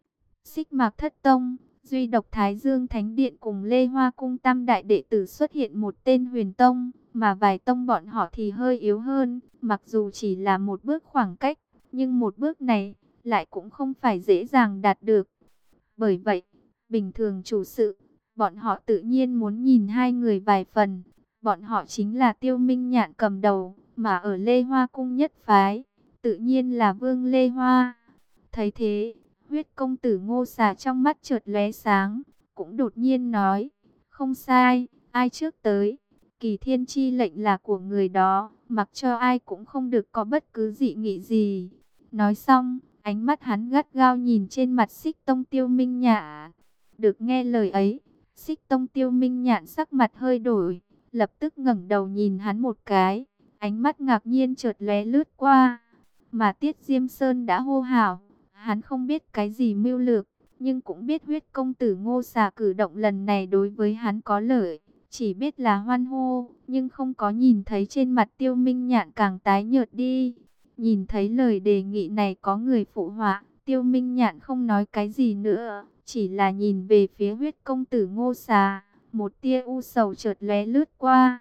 Xích Mạc Thất Tông, duy độc Thái Dương Thánh Điện cùng Lê Hoa Cung tam đại đệ tử xuất hiện một tên Huyền Tông, mà vài tông bọn họ thì hơi yếu hơn, mặc dù chỉ là một bước khoảng cách, nhưng một bước này lại cũng không phải dễ dàng đạt được. Bởi vậy, bình thường chủ sự, bọn họ tự nhiên muốn nhìn hai người vài phần. Bọn họ chính là Tiêu Minh Nhạn cầm đầu, mà ở Lê Hoa Cung nhất phái, tự nhiên là Vương Lê Hoa. Thấy thế, huyết công tử Ngô Xà trong mắt chợt lóe sáng, cũng đột nhiên nói, không sai, ai trước tới, Kỳ Thiên Chi lệnh là của người đó, mặc cho ai cũng không được có bất cứ dị nghị gì. Nói xong, ánh mắt hắn gắt gao nhìn trên mặt Xích Tông Tiêu Minh Nhạn. Được nghe lời ấy, Xích Tông Tiêu Minh Nhạn sắc mặt hơi đổi, lập tức ngẩng đầu nhìn hắn một cái, ánh mắt ngạc nhiên chợt lóe lướt qua. Mà Tiết Diêm Sơn đã hô hào, hắn không biết cái gì mưu lược, nhưng cũng biết huyết công tử Ngô Xà cử động lần này đối với hắn có lợi, chỉ biết là hoan hô, nhưng không có nhìn thấy trên mặt Tiêu Minh Nhạn càng tái nhợt đi. Nhìn thấy lời đề nghị này có người phụ họa, Tiêu Minh Nhạn không nói cái gì nữa, chỉ là nhìn về phía huyết công tử Ngô Xà, một tia u sầu chợt lóe lướt qua.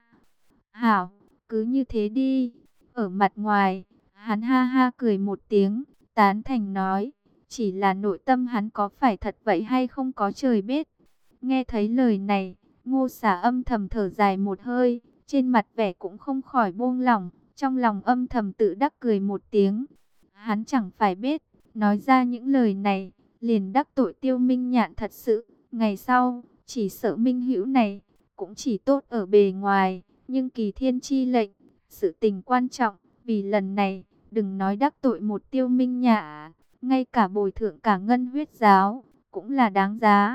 Hảo, cứ như thế đi. Ở mặt ngoài, hắn ha ha cười một tiếng, tán thành nói, chỉ là nội tâm hắn có phải thật vậy hay không có trời biết. Nghe thấy lời này, Ngô Xà âm thầm thở dài một hơi, trên mặt vẻ cũng không khỏi buông lỏng, trong lòng âm thầm tự đắc cười một tiếng. Hắn chẳng phải biết, nói ra những lời này, liền đắc tội Tiêu Minh Nhạn thật sự. Ngày sau, chỉ sợ Minh Hữu này, cũng chỉ tốt ở bề ngoài, nhưng Kỳ Thiên Chi lệnh, sự tình quan trọng, vì lần này, đừng nói đắc tội một Tiêu Minh Nhạn, ngay cả bồi thượng cả Ngân Huyết Giáo, cũng là đáng giá.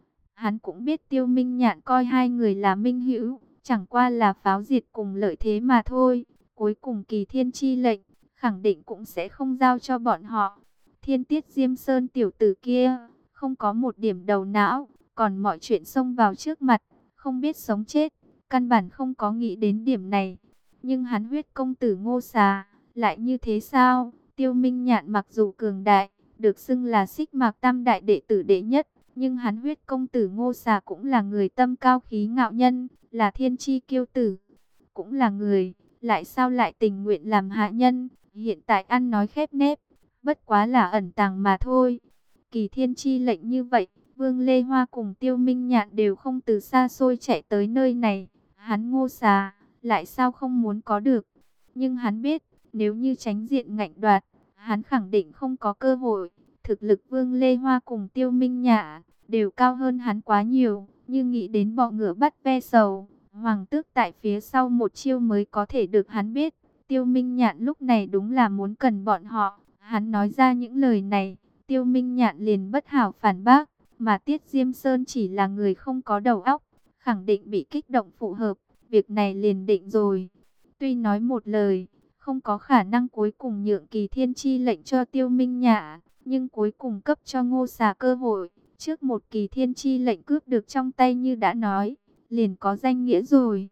Hắn cũng biết Tiêu Minh Nhạn coi hai người là minh hữu, chẳng qua là pháo diệt cùng lợi thế mà thôi. Cuối cùng Kỳ Thiên Chi lệnh, khẳng định cũng sẽ không giao cho bọn họ. Thiên Tiết Diêm Sơn tiểu tử kia, không có một điểm đầu não, còn mọi chuyện xông vào trước mặt, không biết sống chết, căn bản không có nghĩ đến điểm này. Nhưng hắn huyết công tử Ngô Xà, lại như thế sao? Tiêu Minh Nhạn mặc dù cường đại, được xưng là Xích Mạc Tam đại đệ tử đệ nhất, nhưng hắn huyết công tử Ngô Xà cũng là người tâm cao khí ngạo nhân, là thiên chi kiêu tử, cũng là người, lại sao lại tình nguyện làm hạ nhân, hiện tại ăn nói khép nép, bất quá là ẩn tàng mà thôi. Kỳ Thiên Chi lệnh như vậy, Vương Lê Hoa cùng Tiêu Minh Nhạn đều không từ xa xôi chạy tới nơi này, hắn Ngô Xà, lại sao không muốn có được, nhưng hắn biết, nếu như tránh diện ngạnh đoạt, hắn khẳng định không có cơ hội. Thực lực Vương Lê Hoa cùng Tiêu Minh Nhạn đều cao hơn hắn quá nhiều, như nghĩ đến bọ ngựa bắt ve sầu, Hoàng tước tại phía sau một chiêu mới có thể được hắn biết. Tiêu Minh Nhạn lúc này đúng là muốn cần bọn họ, hắn nói ra những lời này, Tiêu Minh Nhạn liền bất hảo phản bác, mà Tiết Diêm Sơn chỉ là người không có đầu óc, khẳng định bị kích động phụ hợp, việc này liền định rồi. Tuy nói một lời, không có khả năng cuối cùng nhượng Kỳ Thiên Chi lệnh cho Tiêu Minh Nhạn, nhưng cuối cùng cấp cho Ngô Xà cơ hội, trước một Kỳ Thiên Chi lệnh cướp được trong tay như đã nói, liền có danh nghĩa rồi.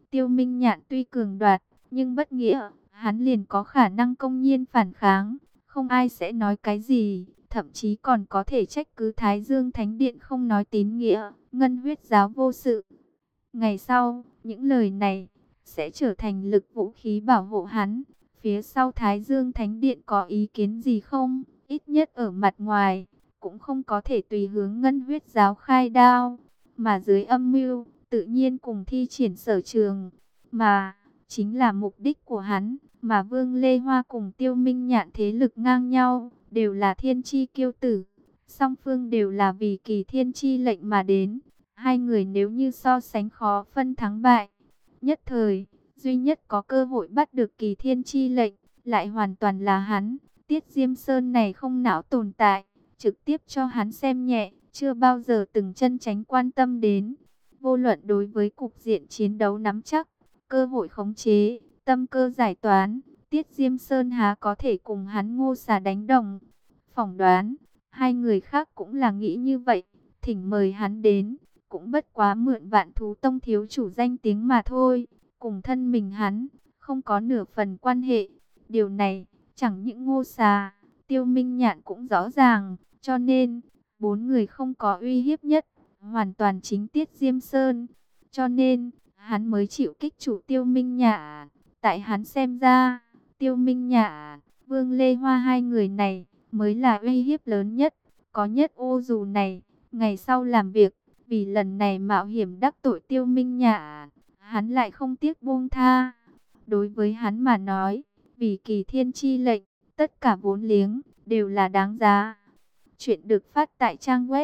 Tiêu Minh Nhạn tuy cường đoạt, nhưng bất nghĩa, hắn liền có khả năng công nhiên phản kháng, không ai sẽ nói cái gì, thậm chí còn có thể trách cứ Thái Dương Thánh Điện không nói tín nghĩa, ngân huyết giáo vô sự. Ngày sau, những lời này sẽ trở thành lực vũ khí bảo hộ hắn. Phía sau Thái Dương Thánh Điện có ý kiến gì không? Ít nhất ở mặt ngoài, cũng không có thể tùy hướng ngân huyết giáo khai đao, mà dưới âm mưu, tự nhiên cùng thi triển sở trường, mà chính là mục đích của hắn, mà Vương Lê Hoa cùng Tiêu Minh Nhạn thế lực ngang nhau, đều là thiên chi kiêu tử, song phương đều là vì Kỳ Thiên Chi lệnh mà đến, hai người nếu như so sánh khó phân thắng bại, nhất thời, duy nhất có cơ hội bắt được Kỳ Thiên Chi lệnh, lại hoàn toàn là hắn. Tiết Diêm Sơn này không não tồn tại, trực tiếp cho hắn xem nhẹ, chưa bao giờ từng chân tránh quan tâm đến. Vô luận đối với cục diện chiến đấu nắm chắc, cơ hội khống chế, tâm cơ giải toán, Tiết Diêm Sơn há có thể cùng hắn Ngô Xà đánh đồng. Phỏng đoán, hai người khác cũng là nghĩ như vậy, thỉnh mời hắn đến, cũng bất quá mượn Vạn Thú Tông thiếu chủ danh tiếng mà thôi, cùng thân mình hắn, không có nửa phần quan hệ. Điều này, chẳng những Ngô Xà, Tiêu Minh Nhạn cũng rõ ràng, cho nên, bốn người không có uy hiếp nhất, hoàn toàn chính Tiết Diêm Sơn. Cho nên, hắn mới chịu kích chủ Tiêu Minh Nhạn. Tại hắn xem ra, Tiêu Minh Nhạn, Vương Lê Hoa hai người này, mới là uy hiếp lớn nhất, có nhất ô dù này. Ngày sau làm việc, vì lần này mạo hiểm đắc tội Tiêu Minh Nhạn, hắn lại không tiếc buông tha. Đối với hắn mà nói, vì Kỳ Thiên Chi lệnh, tất cả vốn liếng đều là đáng giá. Chuyện được phát tại trang web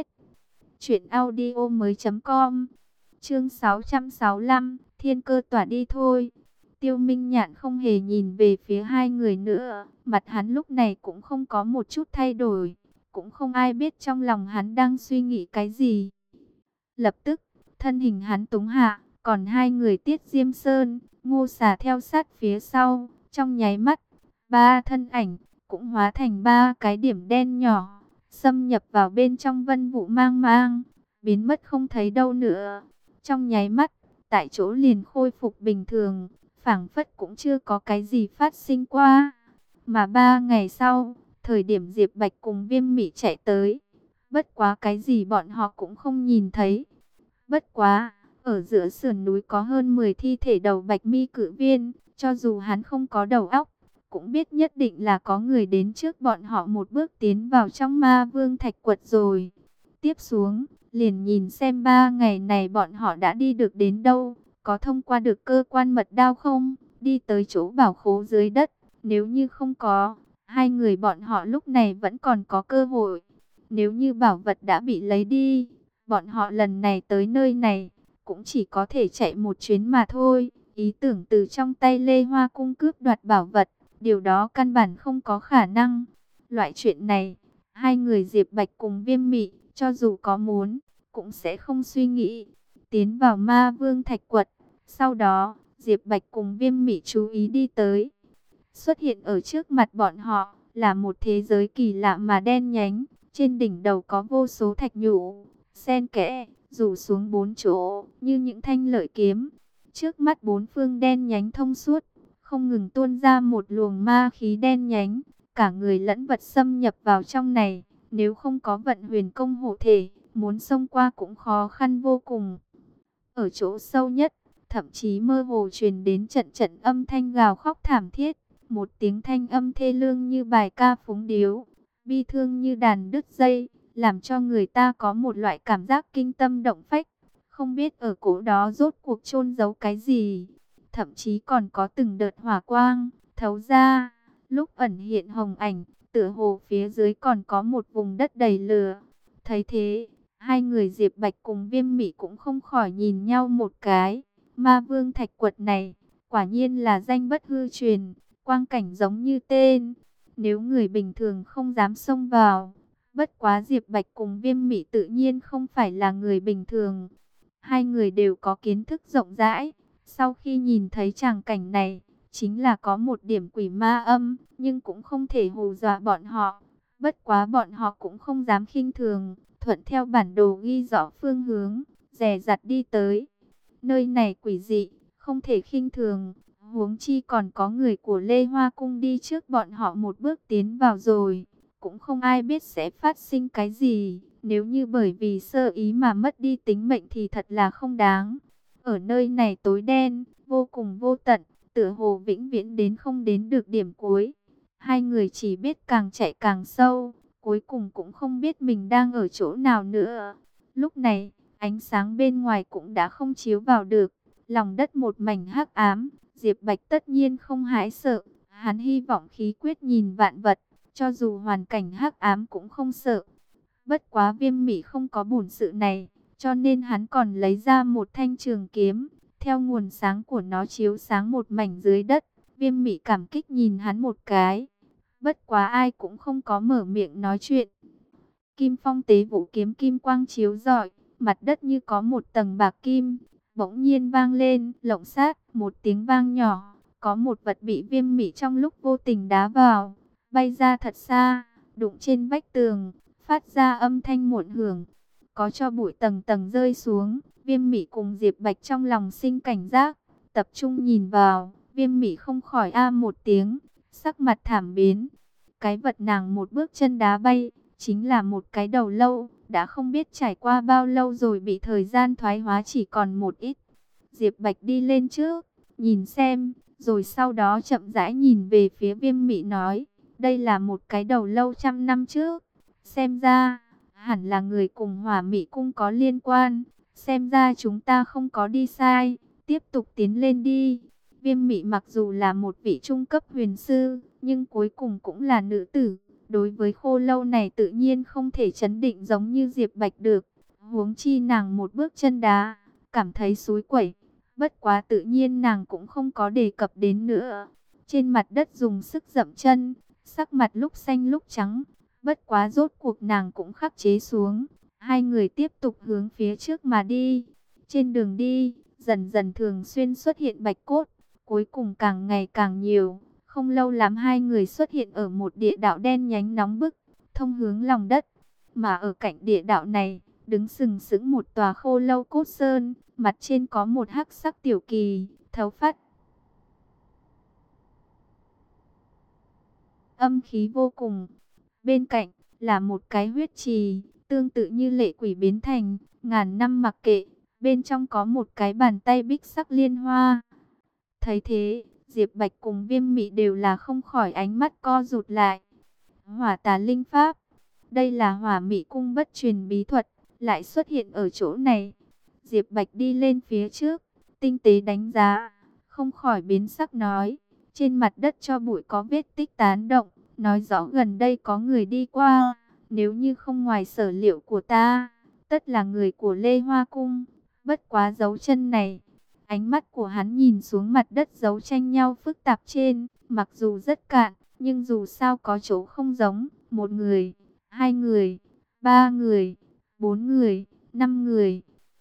truyệnaudiomoi.com. Chương 665, Thiên Cơ tỏa đi thôi. Tiêu Minh Nhạn không hề nhìn về phía hai người nữa, mặt hắn lúc này cũng không có một chút thay đổi, cũng không ai biết trong lòng hắn đang suy nghĩ cái gì. Lập tức, thân hình hắn túng hạ, còn hai người Tiết Diêm Sơn, Ngô Xà theo sát phía sau, trong nháy mắt, ba thân ảnh cũng hóa thành ba cái điểm đen nhỏ, xâm nhập vào bên trong vân vụ mang mang, biến mất không thấy đâu nữa. Trong nháy mắt, tại chỗ liền khôi phục bình thường, phảng phất cũng chưa có cái gì phát sinh qua. Mà 3 ngày sau, thời điểm Diệp Bạch cùng Viêm Mị chạy tới, bất quá cái gì bọn họ cũng không nhìn thấy. Bất quá, ở giữa sườn núi có hơn 10 thi thể đầu Bạch Mi cự viên, cho dù hắn không có đầu óc, cũng biết nhất định là có người đến trước bọn họ một bước tiến vào trong Ma Vương Thạch Quật rồi. Tiếp xuống, liền nhìn xem 3 ngày này bọn họ đã đi được đến đâu, có thông qua được cơ quan mật đao không, đi tới chỗ bảo khố dưới đất, nếu như không có, hai người bọn họ lúc này vẫn còn có cơ hội. Nếu như bảo vật đã bị lấy đi, bọn họ lần này tới nơi này, cũng chỉ có thể chạy một chuyến mà thôi. Ý tưởng từ trong tay Lê Hoa Cung cướp đoạt bảo vật, điều đó căn bản không có khả năng. Loại chuyện này, hai người Diệp Bạch cùng Viêm Mị, cho dù có muốn, cũng sẽ không suy nghĩ. Tiến vào Ma Vương Thạch Quật, sau đó, Diệp Bạch cùng Viêm Mị chú ý đi tới. Xuất hiện ở trước mặt bọn họ, là một thế giới kỳ lạ mà đen nhánh, trên đỉnh đầu có vô số thạch nhũ, xen kẽ, rủ xuống 4 chỗ, như những thanh lợi kiếm. Trước mắt bốn phương đen nhánh thông suốt, không ngừng tuôn ra một luồng ma khí đen nhánh, cả người lẫn vật xâm nhập vào trong này, nếu không có vận huyền công hộ thể, muốn xông qua cũng khó khăn vô cùng. Ở chỗ sâu nhất, thậm chí mơ hồ truyền đến trận trận âm thanh gào khóc thảm thiết, một tiếng thanh âm thê lương như bài ca phúng điếu, bi thương như đàn đứt dây, làm cho người ta có một loại cảm giác kinh tâm động phách. Không biết ở cổ đó rốt cuộc chôn giấu cái gì, thậm chí còn có từng đợt hỏa quang thấu ra, lúc ẩn hiện hồng ảnh, tựa hồ phía dưới còn có một vùng đất đầy lửa. Thấy thế, hai người Diệp Bạch cùng Viêm Mị cũng không khỏi nhìn nhau một cái. Ma Vương Thạch Quật này, quả nhiên là danh bất hư truyền, quang cảnh giống như tên. Nếu người bình thường không dám xông vào, bất quá Diệp Bạch cùng Viêm Mị tự nhiên không phải là người bình thường. Hai người đều có kiến thức rộng rãi. Sau khi nhìn thấy tràng cảnh này, chính là có một điểm quỷ ma âm, nhưng cũng không thể hù dọa bọn họ. Bất quá bọn họ cũng không dám khinh thường, thuận theo bản đồ ghi rõ phương hướng, dè dặt đi tới. Nơi này quỷ dị, không thể khinh thường. Huống chi còn có người của Lê Hoa Cung đi trước bọn họ một bước tiến vào rồi. Cũng không ai biết sẽ phát sinh cái gì. Nếu như bởi vì sơ ý mà mất đi tính mệnh thì thật là không đáng. Ở nơi này tối đen, vô cùng vô tận, tựa hồ vĩnh viễn đến không đến được điểm cuối. Hai người chỉ biết càng chạy càng sâu, cuối cùng cũng không biết mình đang ở chỗ nào nữa. Lúc này, ánh sáng bên ngoài cũng đã không chiếu vào được, lòng đất một mảnh hắc ám. Diệp Bạch tất nhiên không hãi sợ, hắn hy vọng khí quyết nhìn vạn vật, cho dù hoàn cảnh hắc ám cũng không sợ. Bất quá Viêm Mị không có bổn sự này, cho nên hắn còn lấy ra một thanh trường kiếm, theo nguồn sáng của nó chiếu sáng một mảnh dưới đất. Viêm Mị cảm kích nhìn hắn một cái, bất quá ai cũng không có mở miệng nói chuyện. Kim Phong tế vũ kiếm kim quang chiếu rọi, mặt đất như có một tầng bạc kim, bỗng nhiên vang lên, lộng sát, một tiếng vang nhỏ, có một vật bị Viêm Mị trong lúc vô tình đá vào, bay ra thật xa, đụng trên vách tường, phát ra âm thanh muộn hưởng, có cho bụi tầng tầng rơi xuống. Viêm Mị cùng Diệp Bạch trong lòng sinh cảnh giác, tập trung nhìn vào. Viêm Mị không khỏi a một tiếng, sắc mặt thảm biến. Cái vật nàng một bước chân đá bay, chính là một cái đầu lâu, đã không biết trải qua bao lâu rồi bị thời gian thoái hóa chỉ còn một ít. Diệp Bạch đi lên trước, nhìn xem, rồi sau đó chậm rãi nhìn về phía Viêm Mị nói, đây là một cái đầu lâu 100 năm trước. Xem ra, hẳn là người cùng Hỏa Mị Cung có liên quan. Xem ra chúng ta không có đi sai, tiếp tục tiến lên đi. Viêm Mị mặc dù là một vị trung cấp huyền sư, nhưng cuối cùng cũng là nữ tử. Đối với khô lâu này tự nhiên không thể chấn định giống như Diệp Bạch được. Huống chi nàng một bước chân đá, cảm thấy xúi quẩy. Bất quá tự nhiên nàng cũng không có đề cập đến nữa. Trên mặt đất dùng sức dậm chân, sắc mặt lúc xanh lúc trắng. Bất quá rốt cuộc nàng cũng khắc chế xuống. Hai người tiếp tục hướng phía trước mà đi. Trên đường đi, dần dần thường xuyên xuất hiện bạch cốt. Cuối cùng càng ngày càng nhiều. Không lâu lắm hai người xuất hiện ở một địa đạo đen nhánh nóng bức, thông hướng lòng đất. Mà ở cạnh địa đạo này, đứng sừng sững một tòa khô lâu cốt sơn. Mặt trên có một hắc sắc tiểu kỳ, thấu phát. Âm khí vô cùng. Bên cạnh là một cái huyết trì, tương tự như lệ quỷ biến thành, ngàn năm mặc kệ. Bên trong có một cái bàn tay bích sắc liên hoa. Thấy thế, Diệp Bạch cùng Viêm Mị đều là không khỏi ánh mắt co rụt lại. Hỏa tà linh pháp, đây là Hỏa Mị Cung bất truyền bí thuật, lại xuất hiện ở chỗ này. Diệp Bạch đi lên phía trước, tinh tế đánh giá, không khỏi biến sắc nói, trên mặt đất cho bụi có vết tích tán động, nói rõ gần đây có người đi qua. Nếu như không ngoài sở liệu của ta, tất là người của Lê Hoa Cung. Bất quá dấu chân này, ánh mắt của hắn nhìn xuống mặt đất dấu tranh nhau phức tạp trên, mặc dù rất cạn, nhưng dù sao có chỗ không giống. Một người, hai người, ba người, bốn người, năm người.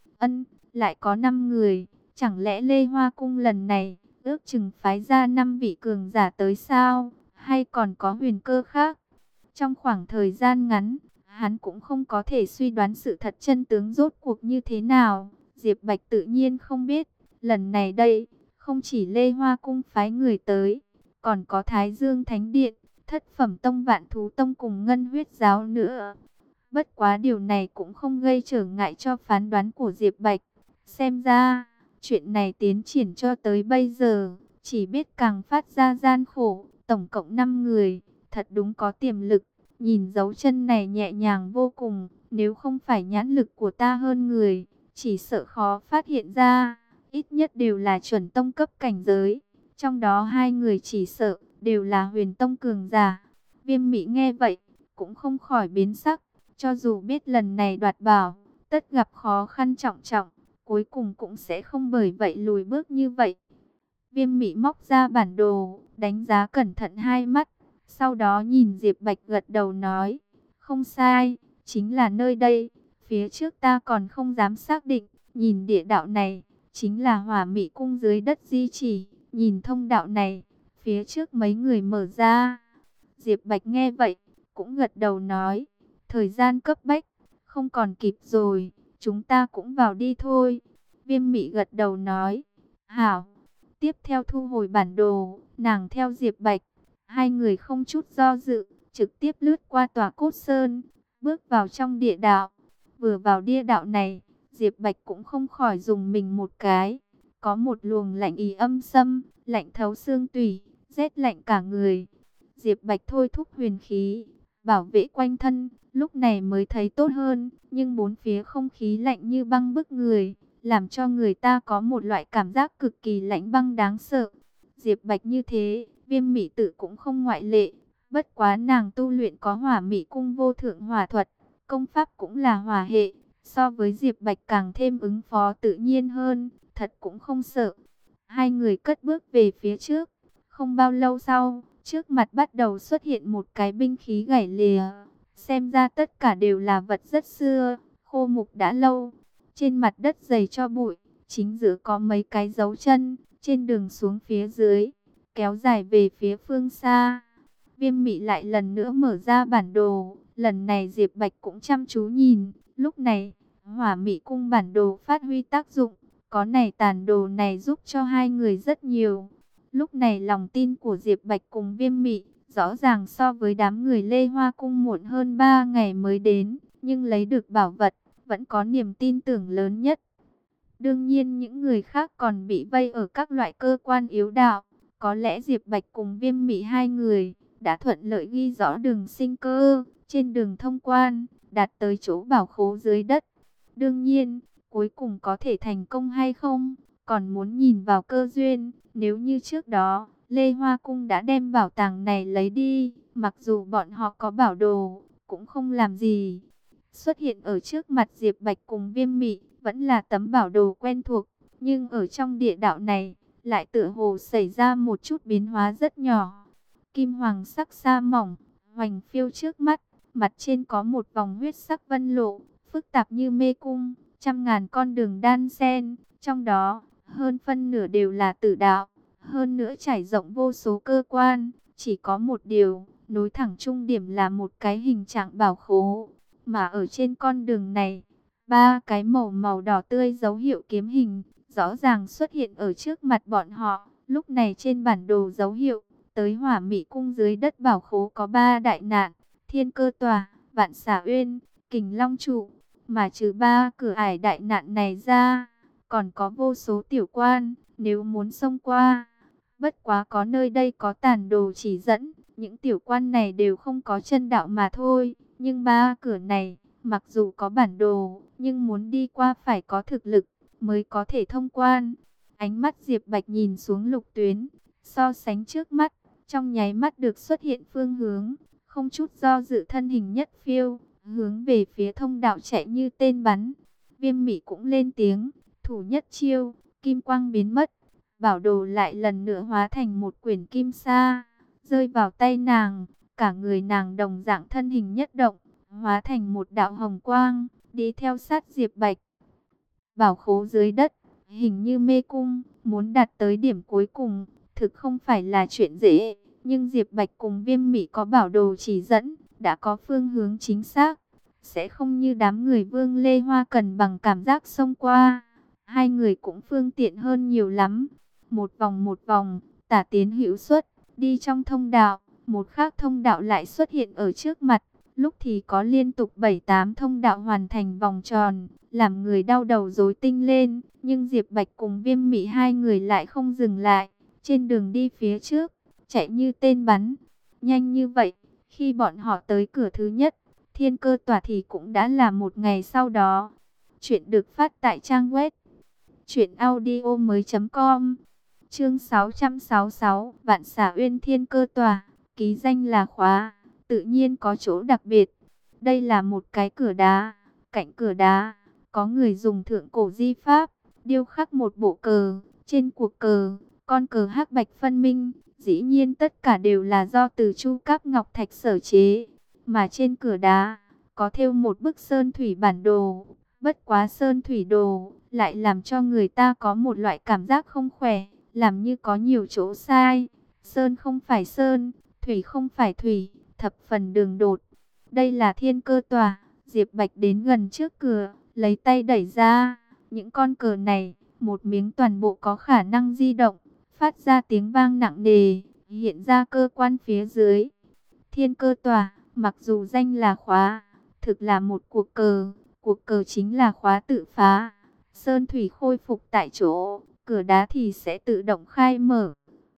Lại có 5 người. Chẳng lẽ Lê Hoa Cung lần này ước chừng phái ra 5 vị cường giả tới sao? Hay còn có huyền cơ khác? Trong khoảng thời gian ngắn, hắn cũng không có thể suy đoán sự thật chân tướng rốt cuộc như thế nào. Diệp Bạch tự nhiên không biết. Lần này đây, không chỉ Lê Hoa Cung phái người tới, còn có Thái Dương Thánh Điện, Thất Phẩm Tông Vạn Thú Tông cùng Ngân Huyết Giáo nữa. Bất quá điều này cũng không gây trở ngại cho phán đoán của Diệp Bạch. Xem ra, chuyện này tiến triển cho tới bây giờ, chỉ biết càng phát ra gian khổ. Tổng cộng 5 người, thật đúng có tiềm lực. Nhìn dấu chân này nhẹ nhàng vô cùng, nếu không phải nhãn lực của ta hơn người, chỉ sợ khó phát hiện ra. Ít nhất đều là chuẩn tông cấp cảnh giới. Trong đó 2 người chỉ sợ đều là huyền tông cường giả. Viêm Mị nghe vậy, cũng không khỏi biến sắc. Cho dù biết lần này đoạt bảo, tất gặp khó khăn trọng trọng, cuối cùng cũng sẽ không bởi vậy lùi bước như vậy. Viêm Mị móc ra bản đồ, đánh giá cẩn thận hai mắt, sau đó nhìn Diệp Bạch gật đầu nói, không sai, chính là nơi đây. Phía trước ta còn không dám xác định, nhìn địa đạo này, chính là Hỏa Mị Cung dưới đất di chỉ, nhìn thông đạo này, phía trước mấy người mở ra. Diệp Bạch nghe vậy, cũng gật đầu nói, thời gian cấp bách, không còn kịp rồi, chúng ta cũng vào đi thôi. Viêm Mị gật đầu nói, hảo, tiếp theo thu hồi bản đồ, nàng theo Diệp Bạch, hai người không chút do dự, trực tiếp lướt qua tòa cốt sơn, bước vào trong địa đạo. Vừa vào địa đạo này, Diệp Bạch cũng không khỏi dùng mình một cái, có một luồng lạnh ý âm xâm, lạnh thấu xương tủy, rét lạnh cả người. Diệp Bạch thôi thúc huyền khí, bảo vệ quanh thân, lúc này mới thấy tốt hơn, nhưng bốn phía không khí lạnh như băng bức người, làm cho người ta có một loại cảm giác cực kỳ lạnh băng đáng sợ. Diệp Bạch như thế, Viêm Mị Tử cũng không ngoại lệ, bất quá nàng tu luyện có Hỏa Mị Cung vô thượng hỏa thuật, công pháp cũng là hỏa hệ, so với Diệp Bạch càng thêm ứng phó tự nhiên hơn, thật cũng không sợ. Hai người cất bước về phía trước, không bao lâu sau, trước mặt bắt đầu xuất hiện một cái binh khí gãy lìa, xem ra tất cả đều là vật rất xưa, khô mục đã lâu. Trên mặt đất dày cho bụi, chính giữa có mấy cái dấu chân, trên đường xuống phía dưới, kéo dài về phía phương xa. Viêm Mị lại lần nữa mở ra bản đồ, lần này Diệp Bạch cũng chăm chú nhìn, lúc này, Hỏa Mị Cung bản đồ phát huy tác dụng, có này tàn đồ này giúp cho hai người rất nhiều. Lúc này lòng tin của Diệp Bạch cùng Viêm Mị, rõ ràng so với đám người Lê Hoa Cung muộn hơn 3 ngày mới đến, nhưng lấy được bảo vật, vẫn có niềm tin tưởng lớn nhất. Đương nhiên những người khác còn bị vây ở các loại cơ quan yếu đạo, có lẽ Diệp Bạch cùng Viêm Mị hai người đã thuận lợi ghi rõ đường sinh cơ, trên đường thông quan, đạt tới chỗ bảo khố dưới đất. Đương nhiên, cuối cùng có thể thành công hay không, còn muốn nhìn vào cơ duyên. Nếu như trước đó, Lê Hoa Cung đã đem bảo tàng này lấy đi, mặc dù bọn họ có bảo đồ, cũng không làm gì. Xuất hiện ở trước mặt Diệp Bạch cùng Viêm Mị, vẫn là tấm bảo đồ quen thuộc, nhưng ở trong địa đạo này, lại tựa hồ xảy ra một chút biến hóa rất nhỏ. Kim hoàng sắc sa mỏng, hoành phiêu trước mắt, mặt trên có một vòng huyết sắc vân lộ, phức tạp như mê cung, trăm ngàn con đường đan xen, trong đó, hơn phân nửa đều là tử đạo, hơn nữa trải rộng vô số cơ quan, chỉ có một điều, nối thẳng trung điểm là một cái hình trạng bảo khố, mà ở trên con đường này, ba cái màu đỏ tươi dấu hiệu kiếm hình, rõ ràng xuất hiện ở trước mặt bọn họ, lúc này trên bản đồ dấu hiệu, tới Hỏa Mị Cung dưới đất bảo khố có 3 đại nạn, Thiên Cơ Tòa, Vạn Xà Uyên, Kình Long Trụ, mà trừ 3 cửa ải đại nạn này ra, còn có vô số tiểu quan, nếu muốn xông qua. Bất quá có nơi đây có tàn đồ chỉ dẫn, những tiểu quan này đều không có chân đạo mà thôi, nhưng 3 cửa này, mặc dù có bản đồ, nhưng muốn đi qua phải có thực lực, mới có thể thông quan. Ánh mắt Diệp Bạch nhìn xuống Lục Tuyến, so sánh trước mắt, trong nháy mắt được xuất hiện phương hướng, không chút do dự thân hình nhất phiêu, hướng về phía thông đạo chạy như tên bắn. Viêm Mị cũng lên tiếng, thủ nhất chiêu, kim quang biến mất, bảo đồ lại lần nữa hóa thành một quyển kim sa, rơi vào tay nàng, cả người nàng đồng dạng thân hình nhất động, hóa thành một đạo hồng quang, đi theo sát Diệp Bạch. Bảo khố dưới đất, hình như mê cung, muốn đạt tới điểm cuối cùng, thực không phải là chuyện dễ, nhưng Diệp Bạch cùng Viêm Mị có bảo đồ chỉ dẫn, đã có phương hướng chính xác, sẽ không như đám người Vương Lê Hoa cần bằng cảm giác xông qua. Hai người cũng phương tiện hơn nhiều lắm. Một vòng, tả tiến hữu xuất, đi trong thông đạo, một khác thông đạo lại xuất hiện ở trước mặt. Lúc thì có liên tục 7-8 thông đạo hoàn thành vòng tròn, làm người đau đầu rối tinh lên. Nhưng Diệp Bạch cùng Viêm Mị hai người lại không dừng lại, trên đường đi phía trước, chạy như tên bắn. Nhanh như vậy, khi bọn họ tới cửa thứ nhất, Thiên Cơ Tòa thì cũng đã là một ngày sau đó. Chuyện được phát tại trang web truyệnaudiomoi.com. Chương 666, Vạn Xà Uyên Thiên Cơ Tòa, ký danh là khóa, tự nhiên có chỗ đặc biệt. Đây là một cái cửa đá, cạnh cửa đá có người dùng thượng cổ di pháp điêu khắc một bộ cờ, trên cuộc cờ, con cờ hắc bạch phân minh, dĩ nhiên tất cả đều là do từ chu cáp ngọc thạch sở chế, mà trên cửa đá có thêu một bức sơn thủy bản đồ. Bất quá sơn thủy đồ lại làm cho người ta có một loại cảm giác không khỏe, làm như có nhiều chỗ sai. Sơn không phải sơn, thủy không phải thủy, thập phần đường đột. Đây là Thiên Cơ Tòa. Diệp Bạch đến gần trước cửa, lấy tay đẩy ra. Những con cờ này, một miếng toàn bộ có khả năng di động, phát ra tiếng vang nặng nề, hiện ra cơ quan phía dưới. Thiên Cơ Tòa, mặc dù danh là khóa, thực là một cuộc cờ chính là khóa tự phá. Sơn thủy khôi phục tại chỗ, cửa đá thì sẽ tự động khai mở.